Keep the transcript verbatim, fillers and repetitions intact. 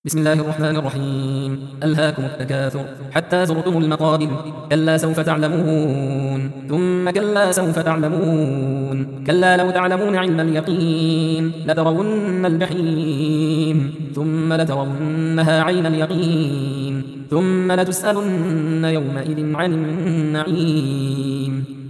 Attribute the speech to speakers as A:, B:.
A: بسم الله الرحمن الرحيم. ألهاكم التكاثر حتى زرتم المقابر. كلا سوف تعلمون ثم كلا سوف تعلمون كلا لو تعلمون علم اليقين لترون الجحيم ثم لترونها عين اليقين ثم لتسألن يومئذ عن النعيم.